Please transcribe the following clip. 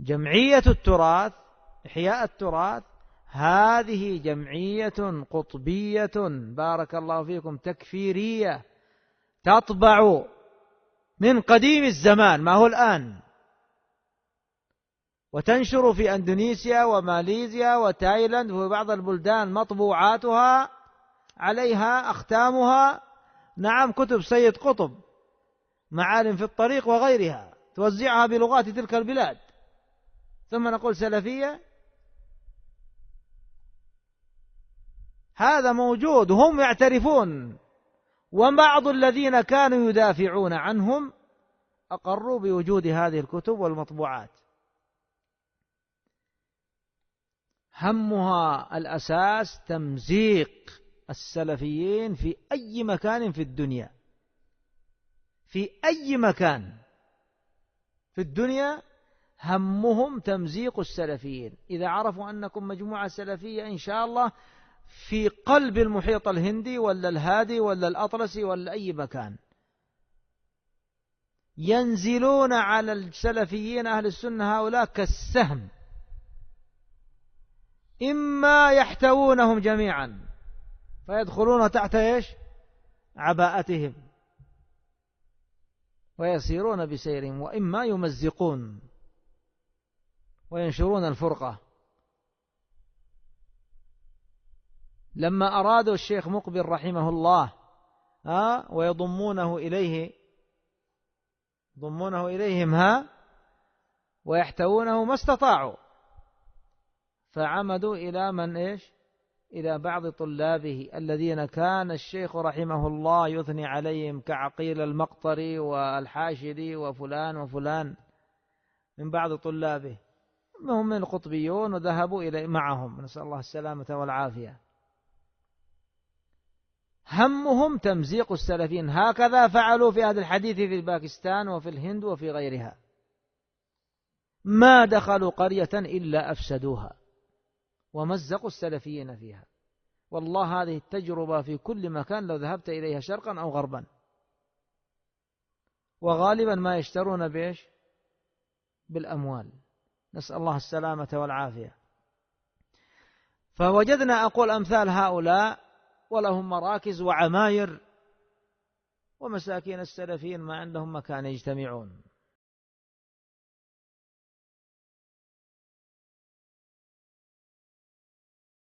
جمعية التراث إحياء التراث هذه جمعية قطبية بارك الله فيكم تكفيرية، تطبع من قديم الزمان ما هو الآن، وتنشر في أندونيسيا وماليزيا وتايلاند وفي بعض البلدان مطبوعاتها عليها أختامها، نعم، كتب سيد قطب، معالم في الطريق وغيرها، توزعها بلغات تلك البلاد، ثم نقول سلفية. هذا موجود وهم يعترفون، وبعض الذين كانوا يدافعون عنهم أقروا بوجود هذه الكتب والمطبوعات. همها الأساس تمزيق السلفيين في أي مكان في الدنيا، في أي مكان في الدنيا همهم تمزيق السلفيين. إذا عرفوا أنكم مجموعة سلفية إن شاء الله في قلب المحيط الهندي ولا الهادي ولا الأطلسي ولا أي مكان، ينزلون على السلفيين أهل السنة هؤلاء كالسهم، إما يحتوونهم جميعا فيدخلون تحت إيش؟ عباءتهم ويسيرون بسيرهم، وإما يمزقون وينشرون الفرقة. لما أرادوا الشيخ مقبل رحمه الله ويضمونه إليهم ويحتوونه ما استطاعوا، فعمدوا إلى من إيش؟ إلى بعض طلابه الذين كان الشيخ رحمه الله يثني عليهم كعقيل المقطري والحاشري وفلان وفلان من بعض طلابه، هم من القطبيون، وذهبوا إلى معهم، نسأل الله السلامة والعافية. همهم تمزيق السلفيين، هكذا فعلوا في هذا الحديث في باكستان وفي الهند وفي غيرها، ما دخلوا قرية إلا أفسدوها ومزقوا السلفيين فيها. والله هذه التجربة في كل مكان لو ذهبت إليها شرقا أو غربا، وغالبا ما يشترون بإيش؟ بالأموال، نسأل الله السلامة والعافية. فوجدنا أقول أمثال هؤلاء ولهم مراكز وعماير، ومساكين السلفيين ما عندهم مكان يجتمعون.